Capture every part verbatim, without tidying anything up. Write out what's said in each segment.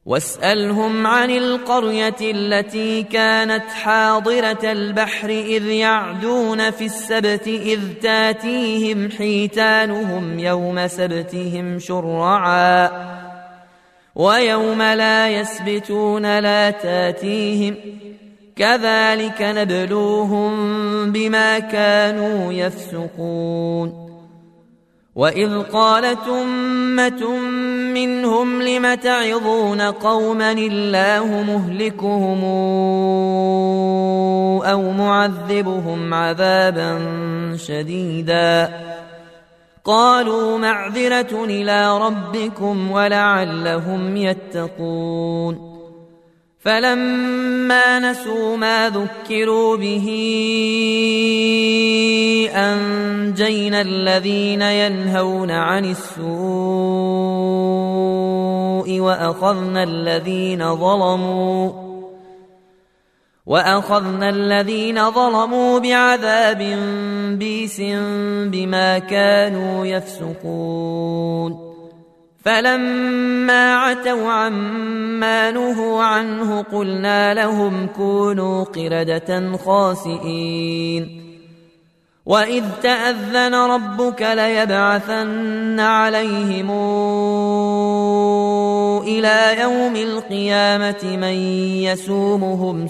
واسألهم عن القرية التي كانت حاضرة البحر إذ يعدون في السبت إذ تاتيهم حيتانهم يوم سبتهم شرعا ويوم لا يسبتون لا تاتيهم كذلك نبلوهم بما كانوا يفسقون وإذ قالت أمة منهم لم تعظون قوما الله مهلكهم أو معذبهم عذابا شديدا قالوا معذرة إلى ربكم ولعلهم يتقون فلما نسوا ما ذكروا به أنجينا الذين ينهون عن السوء وأخذنا الذين ظلموا وأخذنا الذين ظلموا بعذاب بئس بما كانوا يفسقون فلما عتوا عما نهوا عنه قلنا لهم كونوا قردة خاسئين وإذ تأذن ربك ليبعثن عليهم إلى يوم القيامة من يسومهم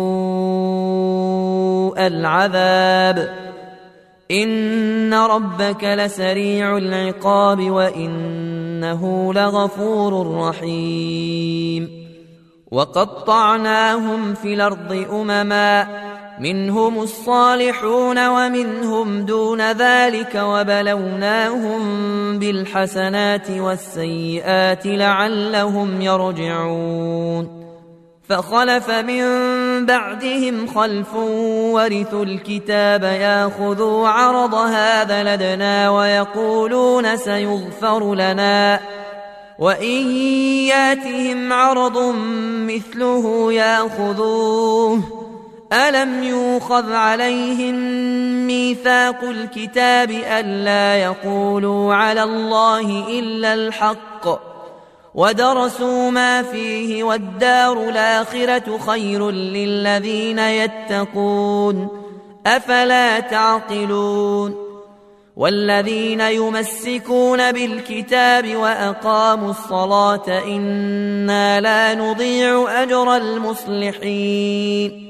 سوء العذاب إن ربك لسريع العقاب وإنه لغفور رحيم وقطعناهم في الأرض أمما منهم الصالحون ومنهم دون ذلك وبلوناهم بالحسنات والسيئات لعلهم يرجعون فخلف من بعدهم خلف ورثوا الكتاب ياخذوا عرض هذا لدنا ويقولون سيغفر لنا وإن ياتهم عرض مثله ياخذوه ألم يؤخذ عليهم ميثاق الكتاب ألا يقولوا على الله إلا الحق ودرسوا ما فيه والدار الآخرة خير للذين يتقون أفلا تعقلون والذين يمسكون بالكتاب وأقاموا الصلاة إنا لا نضيع أجر المصلحين